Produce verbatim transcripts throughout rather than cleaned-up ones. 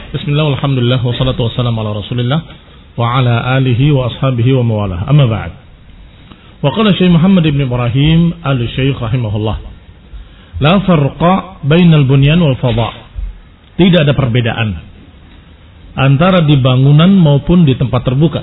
Bismillah, alhamdulillah, wassalatu wassalamu ala rasulillah wa ala alihi wa ashabihi wa mawalah. Amma ba'd. Wa qala Syekh Muhammad ibn Ibrahim al-Syekh rahimahullah, la farqa bainal bunyan wal fadha. Tidak ada perbedaan antara di bangunan maupun di tempat terbuka.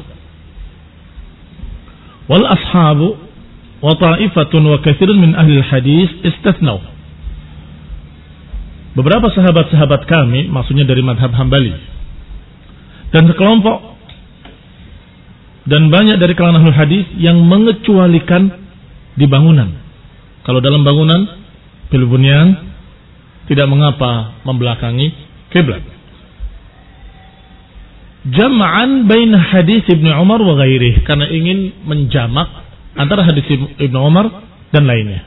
Wal ashabu wa ta'ifatun wa katsirun min ahli hadis istathnau. Beberapa sahabat-sahabat kami, maksudnya dari madhab Hambali, dan sekelompok dan banyak dari kalangan ahli hadis yang mengecualikan di bangunan. Kalau dalam bangunan fil bunyan tidak mengapa membelakangi kiblat. Jam'an bain hadis Ibnu Umar wa ghairihi, karena ingin menjamak antara hadis Ibnu Umar dan lainnya.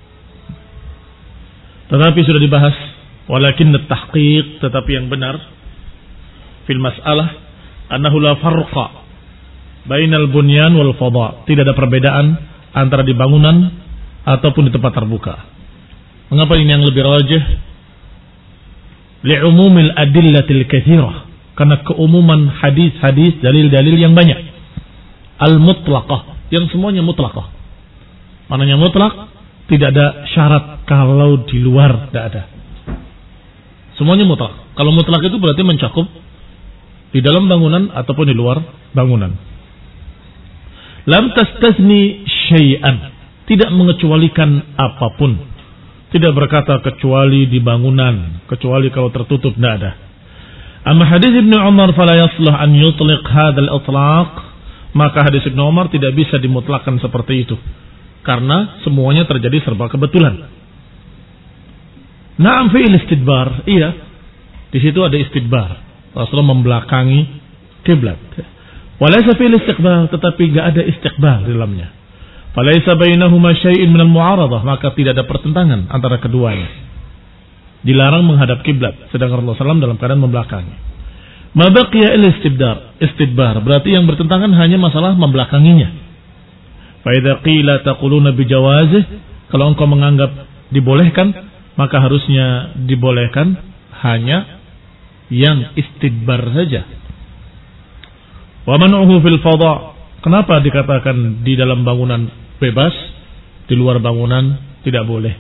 Tetapi sudah dibahas, walakin at-tahqiq, tetapi yang benar fil mas'alah annahu la farqa bainal bunyan wal fadha. Tidak ada perbedaan antara di bangunan ataupun di tempat terbuka. Mengapa ini yang lebih rajih? Li'umumil adillatil katsirah, karena keumuman hadis-hadis, dalil-dalil yang banyak. Al-mutlaqah, yang semuanya mutlaqah. Mananya mutlak? Tidak ada syarat kalau di luar, tidak ada. Semuanya mutlak. Kalau mutlak itu berarti mencakup di dalam bangunan ataupun di luar bangunan. Lam tastazni syai'an, tidak mengecualikan apapun. Tidak berkata kecuali di bangunan, kecuali kalau tertutup, tidak ada. Amma hadis Ibnu Umar fala yasluh an yutliq hadzal itlaq, maka hadis Ibnu Umar tidak bisa dimutlakkan seperti itu, karena semuanya terjadi serba kebetulan. Na'am fi'il istidbar, iya. Di situ ada istidbar. Rasulullah membelakangi kiblat. Walaysa fi'il istiqbal, tetapi enggak ada istiqbal di dalamnya. Falaysa bainahuma syai'un minal mu'aradah, maka tidak ada pertentangan antara keduanya. Dilarang menghadap kiblat, sedangkan Rasulullah sallallahu alaihi wasallam dalam keadaan membelakangi. Ma baqiya il istidbar, istidbar berarti yang bertentangan hanya masalah membelakanginya. Fa idza qila taquluna bijawazih, kalau engkau menganggap dibolehkan, maka harusnya dibolehkan hanya yang istidbar saja. Wa man'uhu fil fadha, kenapa dikatakan di dalam bangunan bebas, di luar bangunan tidak boleh?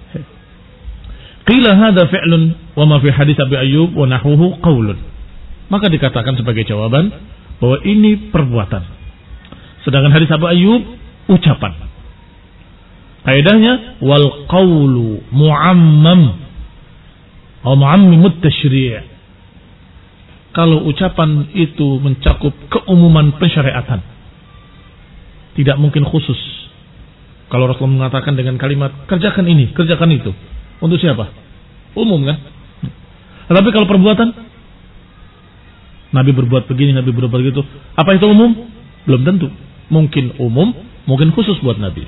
Qila hadza fi'lun wa ma fi hadits Abi Ayyub wa nahwuhu qaulun. Maka dikatakan sebagai jawaban bahwa ini perbuatan. Sedangkan hadis Abu Ayyub ucapan. Kaidahnya wal qawlu mu'ammam atau mu'ammimut tasyri'. Kalau ucapan itu mencakup keumuman pensyariatan, tidak mungkin khusus. Kalau Rasulullah mengatakan dengan kalimat kerjakan ini, kerjakan itu, untuk siapa? Umum kan? Tetapi kalau perbuatan, Nabi berbuat begini, Nabi berbuat begitu, apa itu umum? Belum tentu. Mungkin umum, mungkin khusus buat Nabi.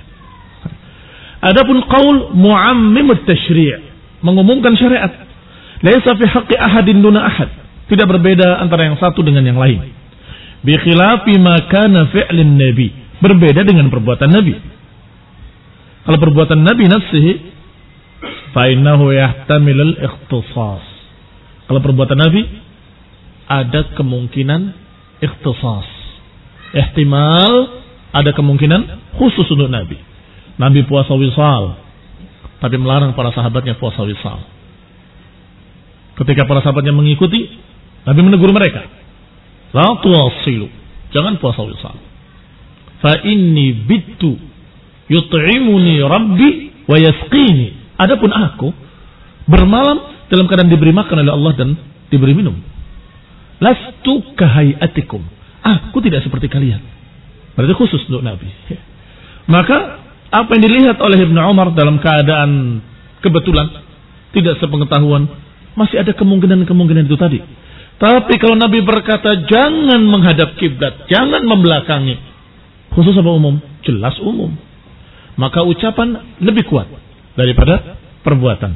Adapun qaul mu'ammimut tasyri', mengumumkan syariat. Laisa fi haqqi ahadin duna ahad, tidak berbeda antara yang satu dengan yang lain. Bi khilafi ma kana fi'lin nabi, berbeda dengan perbuatan Nabi. Kalau perbuatan Nabi nafsihi fa innahu yahtamilul ikhtisas. Kalau perbuatan Nabi ada kemungkinan ikhtisas. Ihtimal ada kemungkinan khusus untuk Nabi. Nabi puasa wisal, tapi melarang para sahabatnya puasa wisal. Ketika para sahabatnya mengikuti, Nabi menegur mereka, la tuwasilu, jangan puasa wisal. Fa inni bittu yut'imuni rabbi wa yasqini. Adapun aku bermalam dalam keadaan diberi makan oleh Allah dan diberi minum. Lastu kahayatikum, aku tidak seperti kalian. Berarti khusus untuk Nabi. Maka apa yang dilihat oleh Ibnu Umar dalam keadaan kebetulan, tidak sepengetahuan, masih ada kemungkinan-kemungkinan itu tadi. Tapi kalau Nabi berkata jangan menghadap kiblat, jangan membelakangi, khusus apa umum? Jelas umum. Maka ucapan lebih kuat daripada perbuatan.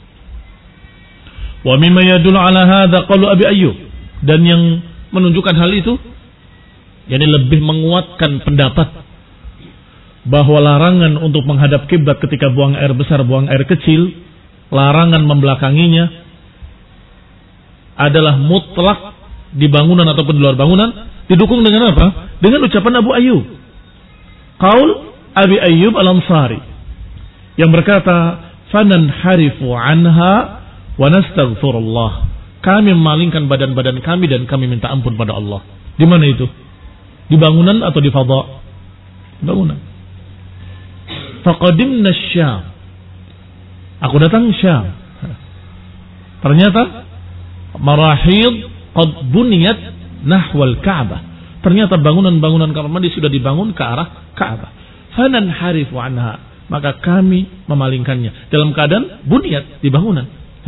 Wa mimma yadullu ala hadza qaulu Abi Ayyub, dan yang menunjukkan hal itu, yakni lebih menguatkan pendapat bahwa larangan untuk menghadap kiblat ketika buang air besar, buang air kecil, larangan membelakanginya, adalah mutlak di bangunan ataupun di luar bangunan, didukung dengan apa? Dengan ucapan Abu Ayyub. Qaul Abi Ayyub Al-Ansari yang berkata, "Fananharifu anha wa nastaghfirullah." Kami memalingkan badan-badan kami dan kami minta ampun pada Allah. Di mana itu? Di bangunan atau di fadha? Bangunan. Faqadimna Syam. Aku datang Syam. Ternyata marahid qad buniyat nahwal Ka'bah. Ternyata bangunan-bangunan kamar mandi sudah dibangun ke arah Ka'bah. Fananharifu anha. Maka kami memalingkannya dalam keadaan buniyat di bangunan.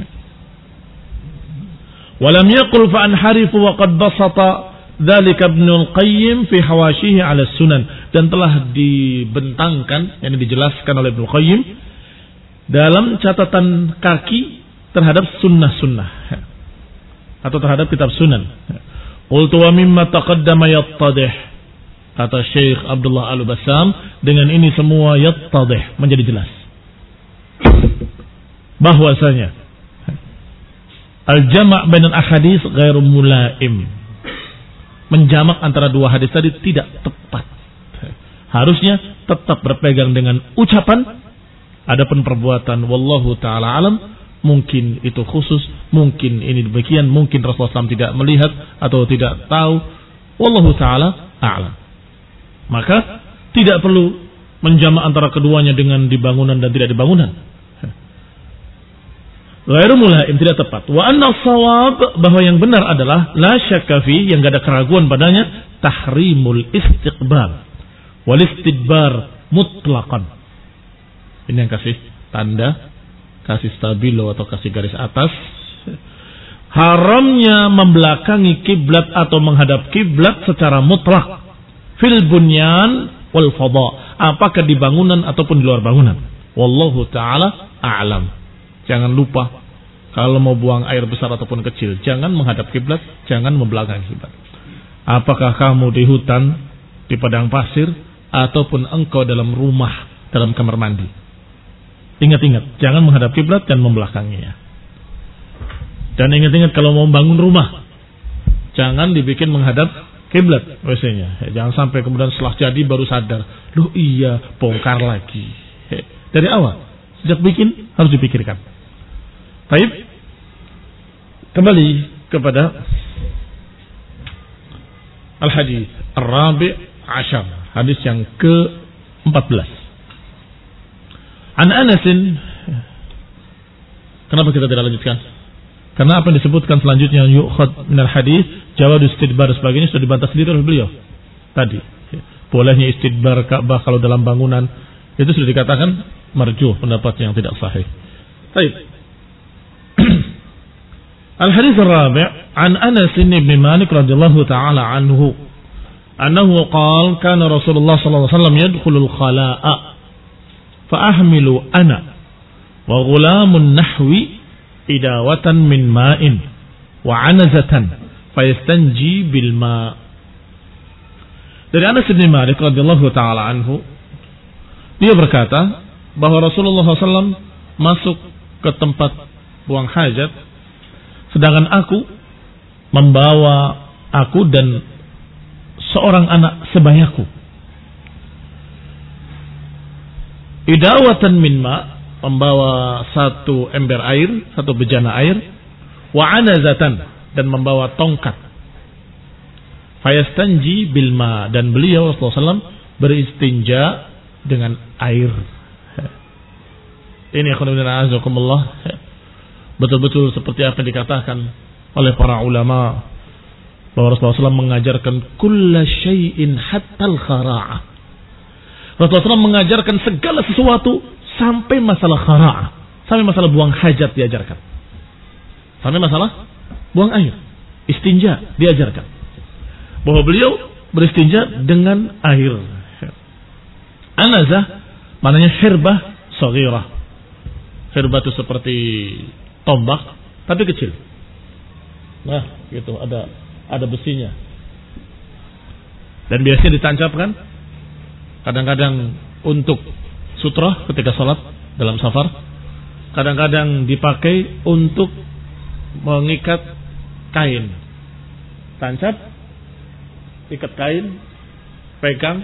Walam yaqul fa anharifu wa qad basata dzalika Ibnul Qayyim fi hawashihi 'ala sunan, dan telah dibentangkan, yang dijelaskan oleh Ibnu Qayyim dalam catatan kaki terhadap sunnah-sunnah atau terhadap kitab sunan. Qultu wa mimma taqaddama yattadih, kata Syekh Abdullah Al-Bassam, dengan ini semua yattadih, menjadi jelas bahwasanya al-jama' bainal ahadits ghairu mulaim, menjamak antara dua hadis tadi tidak tepat. Harusnya tetap berpegang dengan ucapan, adapun perbuatan wallahu taala alam, mungkin itu khusus, mungkin ini demikian, mungkin Rasulullah shallallahu alaihi wasallam tidak melihat atau tidak tahu, wallahu taala a'lam. Maka tidak perlu menjamak antara keduanya dengan di bangunan dan tidak di bangunan. Ghairu mulaim, tidak tepat. Wa anna shawab, bahwa yang benar adalah la syakka fi, yang enggak ada keraguan padanya, tahrimul istiqbal wal istidbar mutlaqan. Ini yang kasih tanda, kasih stabilo atau kasih garis atas. Haramnya membelakangi kiblat atau menghadap kiblat secara mutlak fil bunyan wal fadha, apakah di bangunan ataupun di luar bangunan. Wallahu taala a'lam. Jangan lupa, kalau mau buang air besar ataupun kecil, jangan menghadap kiblat, jangan membelakangi kiblat. Apakah kamu di hutan, di padang pasir, ataupun engkau dalam rumah, dalam kamar mandi. Ingat-ingat, jangan menghadap kiblat dan membelakanginya. Dan ingat-ingat, kalau mau bangun rumah, jangan dibikin menghadap kiblat W C-nya. Jangan sampai kemudian setelah jadi baru sadar, loh iya, bongkar lagi. Dari awal, sejak bikin harus dipikirkan. Baik, kembali kepada al-hadis ar-rabi' ashar, hadis yang ke empat belas. An Anasin, kenapa kita tidak lanjutkan? Karena apa yang disebutkan selanjutnya yu'khad minal hadis, jawab istidbar sebagainya sudah dibantah sendiri oleh beliau tadi. Bolehnya istidbar Ka'bah kalau dalam bangunan, itu sudah dikatakan marjuh, pendapat yang tidak sahih. Baik. Al-hadits ar-rabi' an Anas bin Malik radhiyallahu ta'ala anhu annahu qala kana Rasulullah sallallahu alaihi wasallam yadkhulul khala'a fa ahmilu ana wa ghulamun nahwi idawatan min ma'in wa 'anazatan fayastanji bil ma'. Dari Anas bin Malik radhiyallahu ta'ala anhu, dia berkata bahwa Rasulullah sallallahu alaihi wasallam masuk ke tempat buang hajat, sedangkan aku membawa aku dan seorang anak sebayaku. Idawatan min ma, membawa satu ember air, satu bejana air, wa anazatan, dan membawa tongkat. Fayastanji bil ma, dan beliau Rasulullah sallallahu alaihi wasallam beristinja dengan air. Ini akhirnya azakumullah, betul-betul seperti apa yang dikatakan oleh para ulama bahwa Rasulullah sallallahu alaihi wasallam mengajarkan kulla syai'in hattal khara'ah. Rasulullah sallallahu alaihi wasallam mengajarkan segala sesuatu sampai masalah khara'ah, sampai masalah buang hajat diajarkan, sampai masalah buang air, istinja diajarkan, bahwa beliau beristinja dengan air. Anazah maknanya hirbah saghirah. Hirbah itu seperti tombak tapi kecil. Nah, gitu, ada ada besinya. Dan biasanya ditancapkan kadang-kadang untuk sutrah ketika sholat dalam safar, kadang-kadang dipakai untuk mengikat kain. Tancap, ikat kain, pegang.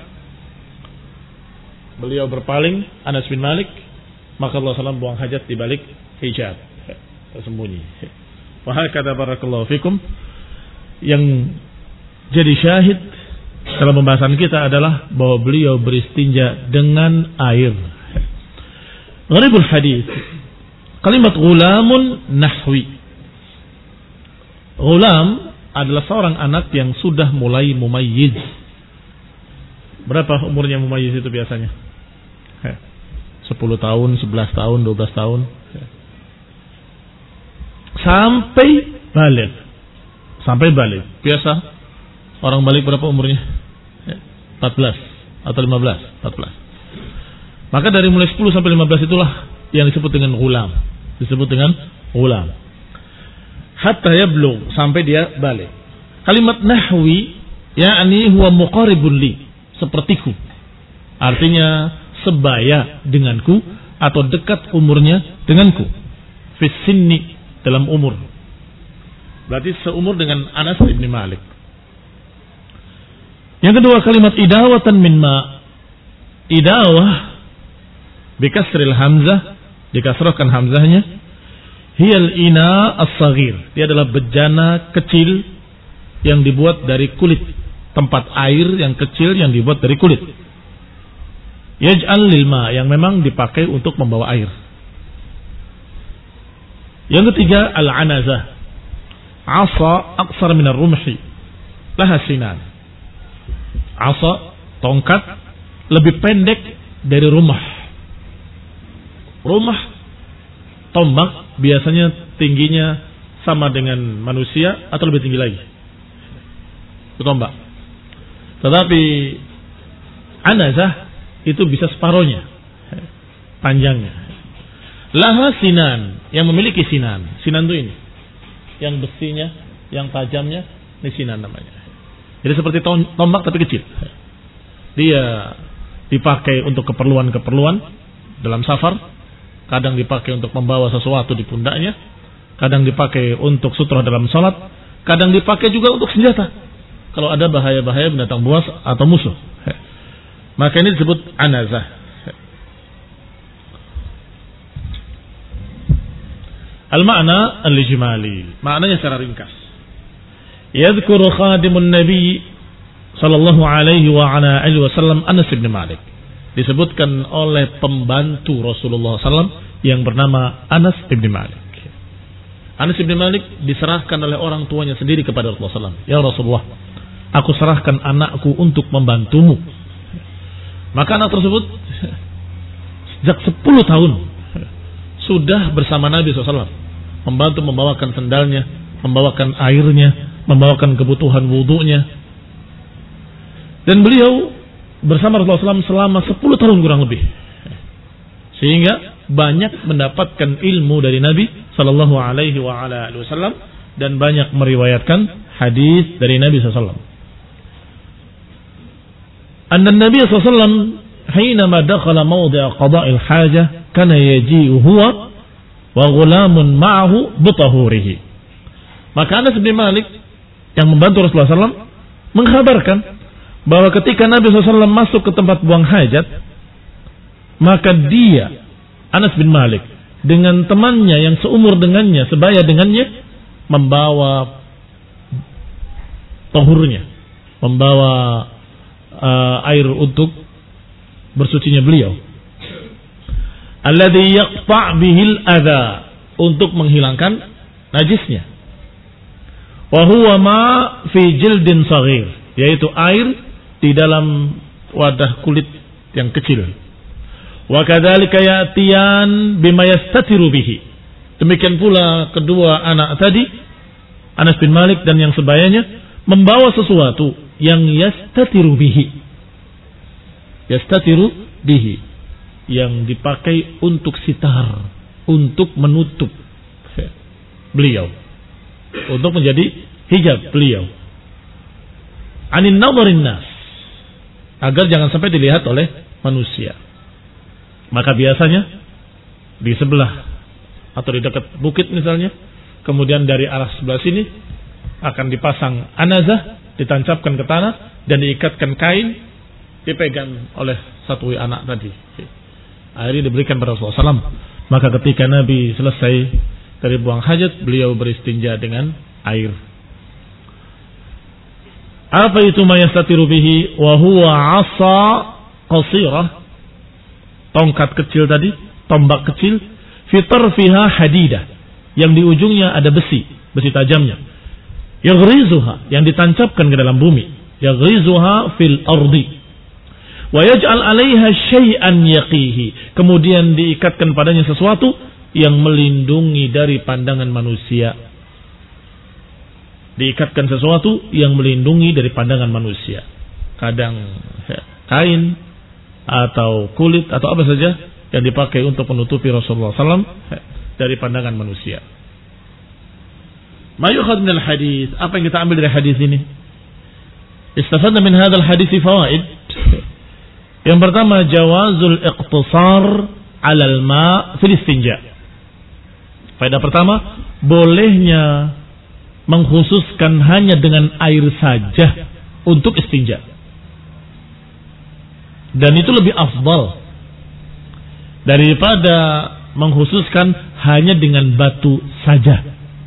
Beliau berpaling, Anas bin Malik, maka Rasulullah shallallahu alaihi wasallam buang hajat di balik hijab, tersembunyi. Wahai kata barakallahu fikum, yang jadi syahid dalam pembahasan kita adalah bahwa beliau beristinja dengan air. Gharibul hadis, kalimat gulamun nahwi. Gulam adalah seorang anak yang sudah mulai mumayyiz. Berapa umurnya mumayyiz itu biasanya? sepuluh tahun, sebelas tahun, dua belas tahun. Sampai balik. Sampai balik. Biasa orang balik berapa umurnya? empat belas atau lima belas? empat belas. Maka dari mulai sepuluh sampai lima belas itulah yang disebut dengan gulam. Disebut dengan gulam. Hatta yablugh, sampai dia balik. Kalimat nahwi yakni huwa muqaribun li, sepertiku. Artinya sebaya denganku atau dekat umurnya denganku. Fis sinni, dalam umur. Berarti seumur dengan Anas bin Malik. Yang kedua kalimat idawatan min ma. Idawah bikasril hamzah, dikasrahkan hamzahnya. Hiyal ina as-saghir. Dia adalah bejana kecil yang dibuat dari kulit. Tempat air yang kecil yang dibuat dari kulit. Yaj'al lil ma, yang memang dipakai untuk membawa air. Yang ketiga al-anazah. Asa aqsar min ar-rumhi. Laha sinan. Asa, tongkat, lebih pendek dari rumah. Rumah, tombak biasanya tingginya sama dengan manusia atau lebih tinggi lagi. Itu tombak. Tetapi anazah itu bisa separohnya panjangnya. Laha sinan, yang memiliki sinan. Sinan itu ini, yang besinya, yang tajamnya, ini sinan namanya. Jadi seperti tombak tapi kecil. Dia dipakai untuk keperluan-keperluan dalam safar. Kadang dipakai untuk membawa sesuatu di pundaknya. Kadang dipakai untuk sutra dalam salat. Kadang dipakai juga untuk senjata. Kalau ada bahaya-bahaya binatang buas atau musuh. Maka ini disebut anazah. Al-ma'na al-ijmali. Maknanya secara ringkas. Yadhkuru khadimun Nabi sallallahu alaihi wa ala alihi wasallam Anas bin Malik. Disebutkan oleh pembantu Rasulullah sallallahu alaihi wasallam yang bernama Anas bin Malik. Anas bin Malik diserahkan oleh orang tuanya sendiri kepada Rasulullah sallallahu alaihi wasallam. Ya Rasulullah, aku serahkan anakku untuk membantumu. Maka anak tersebut sejak sepuluh tahun sudah bersama Nabi sallallahu alaihi wasallam, membantu membawakan sendalnya, membawakan airnya, membawakan kebutuhan wudunya. Dan beliau bersama Rasulullah sallallahu alaihi wasallam selama sepuluh tahun kurang lebih. Sehingga banyak mendapatkan ilmu dari Nabi sallallahu alaihi wasallam dan banyak meriwayatkan hadis dari Nabi sallallahu alaihi wasallam. Anna Nabi sallallahu alaihi wasallam حينما دخل موضع قضاء الحاجة كان يجيء هو وغلام معه بطهوره. Maka Anas bin Malik yang membantu Rasulullah sallallahu alaihi wasallam mengkhabarkan bahwa ketika Nabi sallallahu alaihi wasallam masuk ke tempat buang hajat, maka dia Anas bin Malik dengan temannya yang seumur dengannya, sebaya dengannya, membawa tahurnya, membawa uh, air untuk bersucinya beliau. Alladhi yaqta' bihil adha, untuk menghilangkan najisnya. Wa huwa ma fi jildin saghir, yaitu air di dalam wadah kulit yang kecil. Wa kadzalika ya'tiyan bima yastatiru bihi. Demikian pula kedua anak tadi, Anas bin Malik dan yang sebayanya, membawa sesuatu yang yastatiru bihi. Yastatiru bihi, yang dipakai untuk sitar, untuk menutup beliau, untuk menjadi hijab beliau. Anin nadharin nas, agar jangan sampai dilihat oleh manusia. Maka biasanya di sebelah atau di dekat bukit misalnya, kemudian dari arah sebelah sini akan dipasang anazah, ditancapkan ke tanah dan diikatkan kain, dipegang oleh satu anak tadi. Akhirnya diberikan pada Rasulullah shallallahu alaihi wasallam. Maka ketika Nabi selesai dari buang hajat, beliau beristinja dengan air. Apa itu mayastatiru bihi? Wa huwa 'asa qasirah. Tongkat kecil tadi, tombak kecil, fi tarfiha hadidah, yang di ujungnya ada besi, besi tajamnya. Yaghrizuha, yang ditancapkan ke dalam bumi. Yaghrizuha fil ardi. Wa yaj'al 'alaiha syai'an yaqihi. Kemudian diikatkan padanya sesuatu yang melindungi dari pandangan manusia. Diikatkan sesuatu yang melindungi dari pandangan manusia. Kadang kain atau kulit atau apa saja yang dipakai untuk menutupi Rasulullah shallallahu alaihi wasallam dari pandangan manusia. Ma yukhad min al-hadis, apa yang kita ambil dari hadis ini? Istafadna min hadzal hadis fawaid. Yang pertama, jawazul iqtisar 'ala al-ma' fil istinja. Faedah pertama, bolehnya mengkhususkan hanya dengan air saja untuk istinja. Dan itu lebih afdal daripada mengkhususkan hanya dengan batu saja.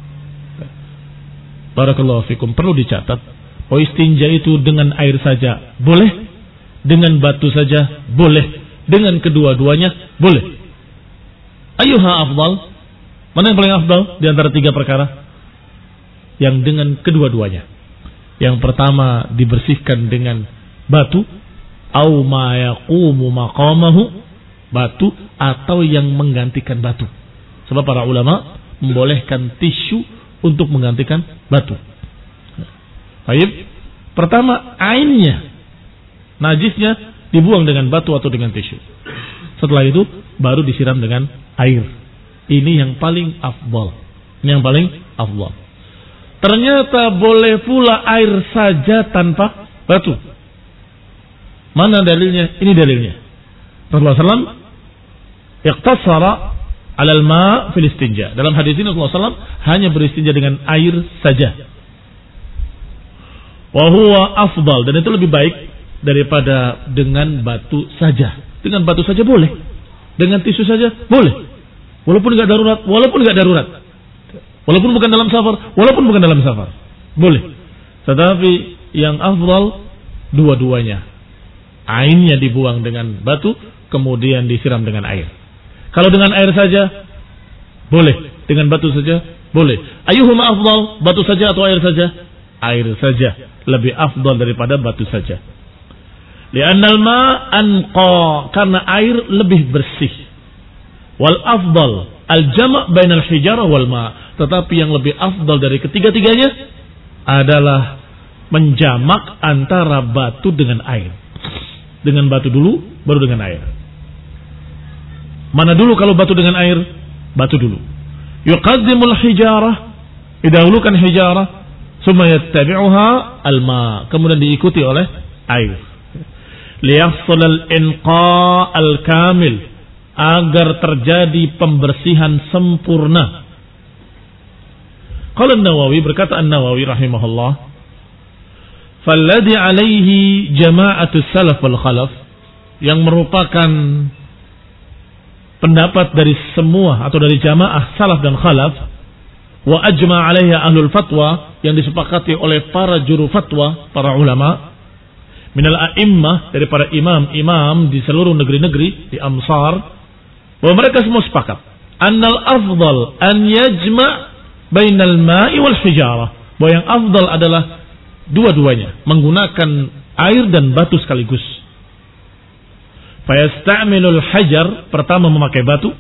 Barakallahu fikum. Perlu dicatat, oh istinja itu dengan air saja boleh, dengan batu saja boleh, dengan kedua-duanya boleh. Ayyuha afdal? Mana yang paling afdal di antara tiga perkara? Yang dengan kedua-duanya. Yang pertama dibersihkan dengan batu, au ma yaqumu maqamahu, batu atau yang menggantikan batu. Sebab para ulama membolehkan tisu untuk menggantikan batu. Baik. Pertama, ainnya, najisnya dibuang dengan batu atau dengan tisu. Setelah itu baru disiram dengan air. Ini yang paling afdal. Yang paling afdal. Ternyata boleh pula air saja tanpa batu. Mana dalilnya? Ini dalilnya. Rasulullah shallallahu alaihi wasallam iqtasara 'alal ma' fil istinja. Dalam hadis ini Rasulullah shallallahu alaihi wasallam hanya beristinja dengan air saja. Wa huwa afdal, dan itu lebih baik daripada dengan batu saja. Dengan batu saja boleh. Dengan tisu saja boleh. Walaupun enggak darurat, walaupun enggak darurat. Walaupun bukan dalam safar, walaupun bukan dalam safar, boleh. Tetapi yang afdal dua-duanya. Ainnya dibuang dengan batu, kemudian disiram dengan air. Kalau dengan air saja, boleh. Dengan batu saja, boleh. Ayyuhuma afdal, batu saja atau air saja? Air saja lebih afdal daripada batu saja. Li'annal ma' anqa, karena air lebih bersih. Wal afdal al-jama' bainal hijarah wal ma'. Tetapi yang lebih afdal dari ketiga-tiganya adalah menjamak antara batu dengan air. Dengan batu dulu, baru dengan air. Mana dulu kalau batu dengan air? Batu dulu. Yuqaddimul hijarah, didahulukan hijarah, summa yattabi'uha al-ma', kemudian diikuti oleh air. Liyahsul al-inqa' al-kamil, agar terjadi pembersihan sempurna. Qala An-Nawawi, berkata An-Nawawi rahimahullah, falladhi alaihi jama'atus salaf wal khalaf, yang merupakan pendapat dari semua atau dari jamaah salaf dan khalaf, wa ajma' alaihi ahlul fatwa, yang disepakati oleh para juru fatwa, para ulama, minal a'immah, dari para imam-imam di seluruh negeri-negeri, di amsar, bahwa mereka semua sepakat annal afdal an yajma' bainal ma'i wal hijarah, bahwa yang afdal adalah dua-duanya, menggunakan air dan batu sekaligus. Fayasta'milul hajar, pertama memakai batu,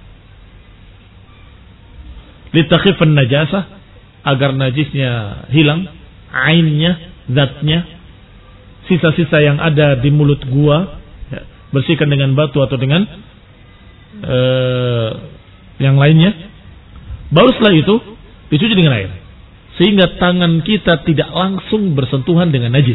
litakhifan najasah, agar najisnya hilang, ainnya, zatnya, sisa-sisa yang ada di mulut gua, ya, bersihkan dengan batu atau dengan uh, yang lainnya. Baru setelah itu dicuci dengan air, sehingga tangan kita tidak langsung bersentuhan dengan najis,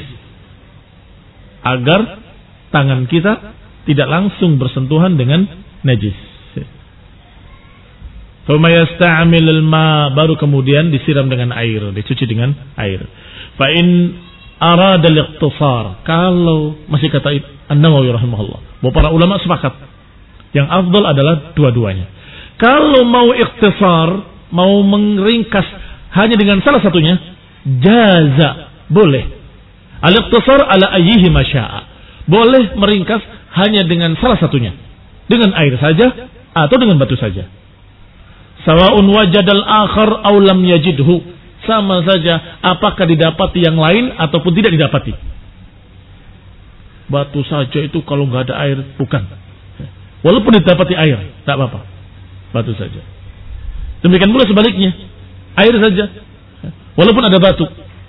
agar tangan kita tidak langsung bersentuhan dengan najis. Thumma yasta'mil al-ma, baru kemudian disiram dengan air, dicuci dengan air. Fa in arada al-iqtisar, kalau masih kata An-Nawawi rahimahullah, bahwa para ulama sepakat yang afdal adalah dua-duanya. Kalau mau ikhtisar, mau meringkas hanya dengan salah satunya, jaza, boleh. Al-ikhtisar ala ayyihi ma syaa. Boleh meringkas hanya dengan salah satunya. Dengan air saja atau dengan batu saja. Sawa'un wajadal akhar aw lam yajidhu. Sama saja apakah didapati yang lain ataupun tidak didapati. Batu saja itu kalau nggak ada air, bukan. Walaupun didapati air, tak apa-apa. Batu saja. Demikian pula sebaliknya. Air saja. Walaupun ada batu.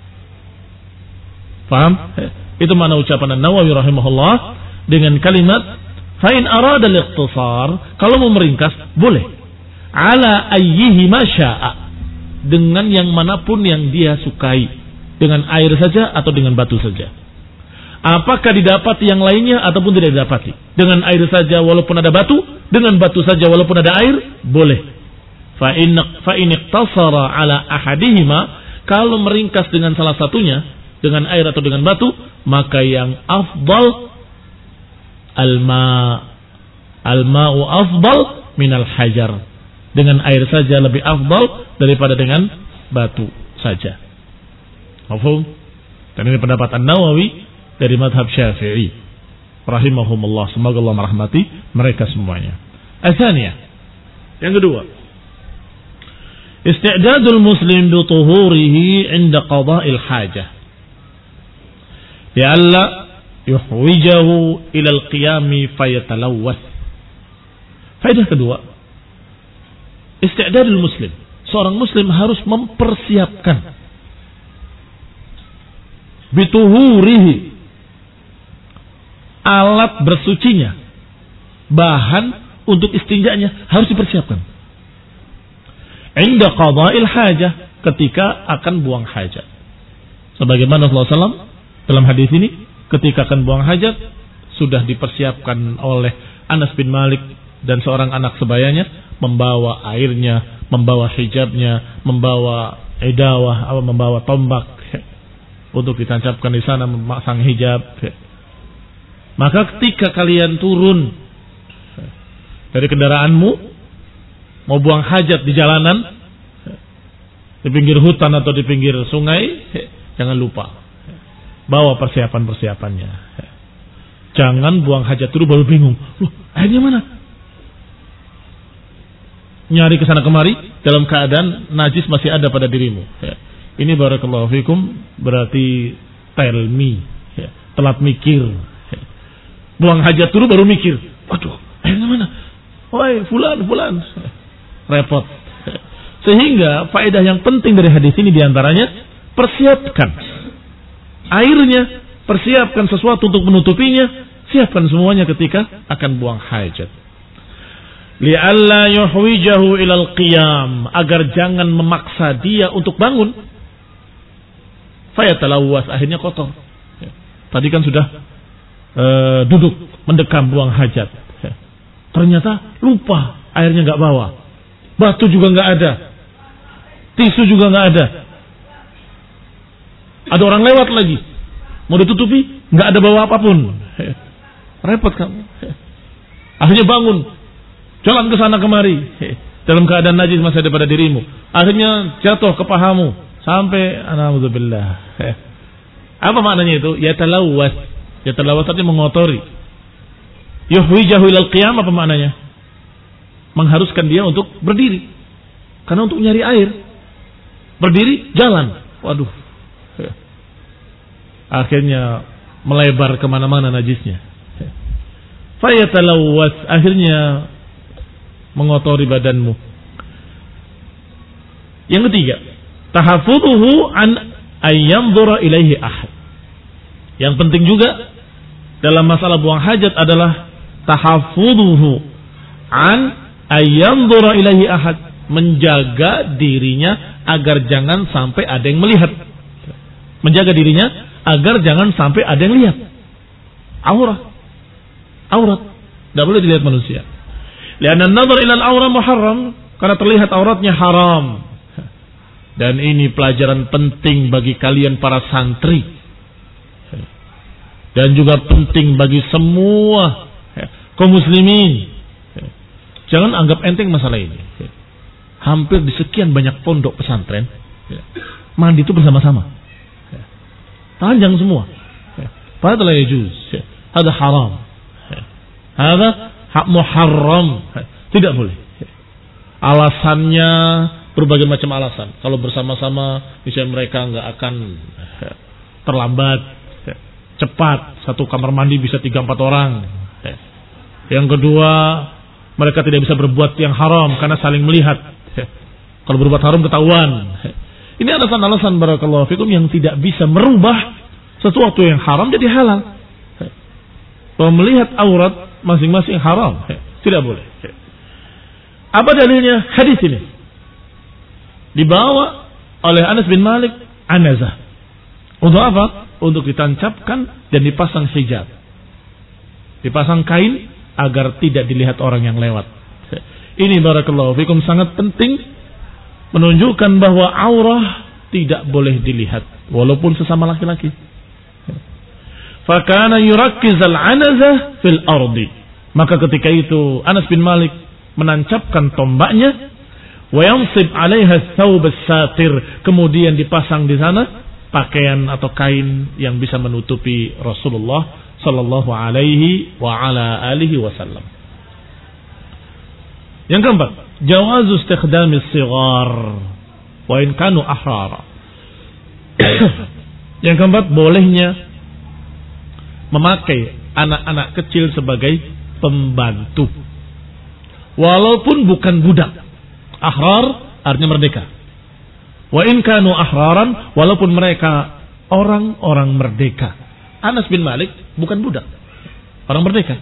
Faham? Itu makna ucapan An-Nawawi rahimahullah dengan kalimat fa in arada al-ikhtisar, kalau mau meringkas boleh. Ala ayyihi ma syaa, dengan yang manapun yang dia sukai, dengan air saja atau dengan batu saja. Apakah didapati yang lainnya ataupun tidak didapati? Dengan air saja walaupun ada batu, dengan batu saja walaupun ada air, boleh. Fa in fa in iqtasara ala ahadihima, kalau meringkas dengan salah satunya, dengan air atau dengan batu, maka yang afdal al-ma, al-ma'u afdal minal hajar. Dengan air saja lebih afdal daripada dengan batu saja. Mafhum? Dan ini pendapat An-Nawawi dari madhab Syafi'i rahimahumullah, semoga Allah merahmati mereka semuanya. Atsaniyah, yang kedua, isti'dadul muslim bi tuhurihi 'inda qada'il hajah li'alla yuhwijahu ila al-qiyami fayatalawwath. Faedah kedua, isti'dadul muslim, seorang muslim harus mempersiapkan bituhurihi, alat bersucinya, bahan untuk istinjanya harus dipersiapkan. Inda qada'il hajah, ketika akan buang hajat. Sebagaimana Rasulullah sallallahu alaihi wasallam dalam hadis ini, ketika akan buang hajat sudah dipersiapkan oleh Anas bin Malik dan seorang anak sebayanya, membawa airnya, membawa hijabnya, membawa idawah, membawa tombak untuk ditancapkan di sana, memasang hijab. Maka ketika kalian turun dari kendaraanmu, mau buang hajat di jalanan, di pinggir hutan atau di pinggir sungai, jangan lupa bawa persiapan-persiapannya. Jangan buang hajat dulu baru bingung, loh, airnya mana? Nyari ke sana kemari dalam keadaan najis masih ada pada dirimu. Ini barakallahu fikum berarti tell me, telat mikir. Buang hajat dulu baru mikir, waduh, airnya mana? Woi, fulan, fulan. Repot. Sehingga faedah yang penting dari hadis ini diantaranya, persiapkan airnya, persiapkan sesuatu untuk menutupinya, siapkan semuanya ketika akan buang hajat. Li'alla yuhwijahu ilal qiyam, agar jangan memaksa dia untuk bangun. Fayatalawwas, akhirnya kotor. Tadi kan sudah uh, duduk mendekam buang hajat. Ternyata lupa airnya nggak bawa, batu juga nggak ada, tisu juga nggak ada. Ada orang lewat lagi, mau ditutupi nggak ada bawa apapun. Repot kamu. Akhirnya bangun, jalan ke sana kemari, dalam keadaan najis masih ada pada dirimu. Akhirnya jatuh ke pahamu sampai alhamdulillah. Apa maknanya itu? Ya talawwas, ya talawwas artinya mengotori. Yuhwijahu ilal qiyam, apa maknanya? Mengharuskan dia untuk berdiri, karena untuk nyari air berdiri jalan, waduh, akhirnya melebar kemana-mana najisnya. Fayatalawwas, akhirnya mengotori badanmu. Yang ketiga, tahaffuduhu an ayyanzura ilaihi ahad. Yang penting juga dalam masalah buang hajat adalah tahaffuduhu an ayyanzura ilaihi ahad, menjaga dirinya agar jangan sampai ada yang melihat. Menjaga dirinya agar jangan sampai ada yang lihat. Aurat. Aurat. Tidak boleh dilihat manusia. Lianna an-nazar ila al-awra muharram, karena terlihat auratnya haram. Dan ini pelajaran penting bagi kalian para santri. Dan juga penting bagi semua kaum muslimin. Jangan anggap enteng masalah ini. Hampir di sekian banyak pondok pesantren, mandi itu bersama-sama. Panjang semua. Padahal la yajuz. Ada haram. Ada hak muharram. Tidak boleh. Alasannya berbagai macam alasan. Kalau bersama-sama, misalnya mereka nggak akan terlambat, cepat. Satu kamar mandi bisa tiga empat orang. Yang kedua, mereka tidak bisa berbuat yang haram karena saling melihat. Kalau berbuat haram ketahuan. Ini alasan-alasan barakallahu fikum yang tidak bisa merubah sesuatu yang haram jadi halal. Bahwa melihat aurat masing-masing haram, tidak boleh. Apa dalilnya? Hadis ini dibawa oleh Anas bin Malik anazah. Untuk apa? Untuk ditancapkan dan dipasang hijab. Dipasang kain agar tidak dilihat orang yang lewat. Ini barakallahu fikum sangat penting, menunjukkan bahwa aurah tidak boleh dilihat walaupun sesama laki-laki. Fakana yurakkizal anazah fil ardi. Maka ketika itu Anas bin Malik menancapkan tombaknya, wa yansib 'alaiha thawb as-satir, kemudian dipasang di sana pakaian atau kain yang bisa menutupi Rasulullah sallallahu alaihi wa ala alihi wasallam. Yang keempat, jawazu istikhdami as-sighar wa in kanu ahrara. Yang keempat, bolehnya memakai anak-anak kecil sebagai pembantu walaupun bukan budak. Ahrar artinya merdeka. Wa in kanu ahraran, walaupun mereka orang-orang merdeka. Anas bin Malik bukan budak, orang merdeka.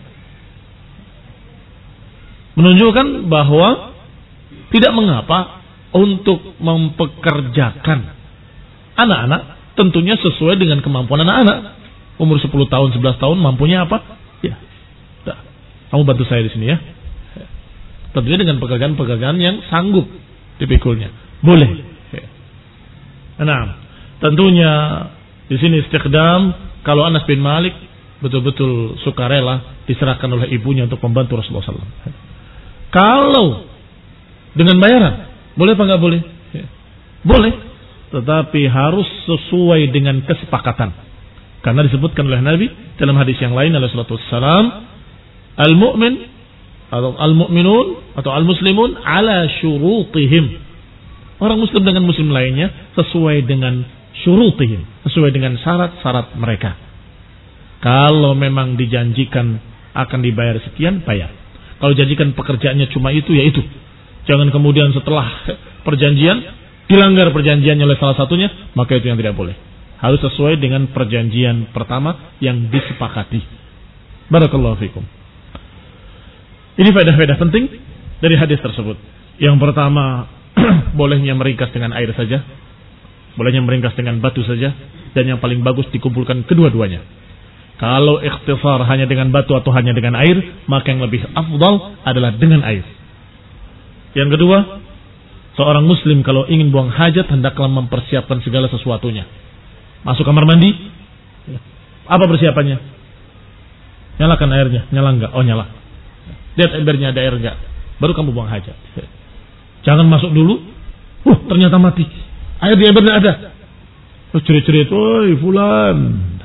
Menunjukkan bahwa tidak mengapa untuk mempekerjakan anak-anak, tentunya sesuai dengan kemampuan anak-anak. Umur sepuluh tahun, sebelas tahun, mampunya apa? Ya, nah, kamu bantu saya di sini ya. Tentunya dengan pekerjaan-pekerjaan yang sanggup dipikulnya. Boleh. Nah, tentunya di sini istikhdam, kalau Anas bin Malik betul-betul sukarela diserahkan oleh ibunya untuk membantu Rasulullah sallallahu alaihi wasallam. Kalau dengan bayaran, boleh apa nggak boleh? Boleh, tetapi harus sesuai dengan kesepakatan. Karena disebutkan oleh Nabi dalam hadis yang lain alaihi salatu wassalam, al-mu'min atau al-mu'minun atau al-muslimun ala syurutihim. Orang muslim dengan muslim lainnya sesuai dengan syurutihim, sesuai dengan syarat-syarat mereka. Kalau memang dijanjikan akan dibayar sekian, bayar. Kalau janjikan pekerjaannya cuma itu, ya itu. Jangan kemudian setelah perjanjian dilanggar perjanjiannya oleh salah satunya, maka itu yang tidak boleh. Harus sesuai dengan perjanjian pertama yang disepakati. Barakallahu fikum. Ini faedah-faedah penting dari hadis tersebut. Yang pertama, bolehnya meringkas dengan air saja, bolehnya meringkas dengan batu saja, dan yang paling bagus dikumpulkan kedua-duanya. Kalau ikhtisar hanya dengan batu atau hanya dengan air, maka yang lebih afdal adalah dengan air. Yang kedua, seorang muslim kalau ingin buang hajat hendaklah mempersiapkan segala sesuatunya. Masuk kamar mandi, apa persiapannya? Nyalakan airnya, nyala enggak? Oh nyala. Lihat embernya ada air enggak? Baru kamu buang hajat. Jangan masuk dulu, uh ternyata mati. Air di embernya ada. Terus cerit-cerit, woi fulan.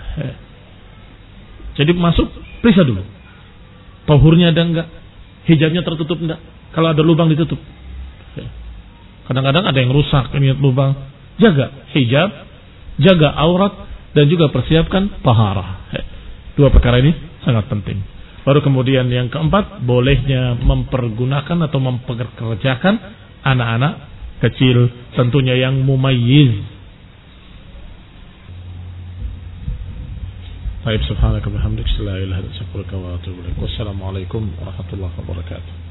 Jadi masuk, periksa dulu. Tahurnya ada enggak? Hijabnya tertutup enggak? Kalau ada lubang ditutup. Kadang-kadang ada yang rusak, ini lubang. Jaga hijab, jaga aurat, dan juga persiapkan taharah. Dua perkara ini sangat penting. Baru kemudian yang keempat, bolehnya mempergunakan atau mempekerjakan anak-anak kecil, tentunya yang mumayyiz. Baik, subhanaka wa bihamdika, la ilaha illa anta, astaghfiruka wa atubu ilaik. Wassalamualaikum warahmatullahi wabarakatuh.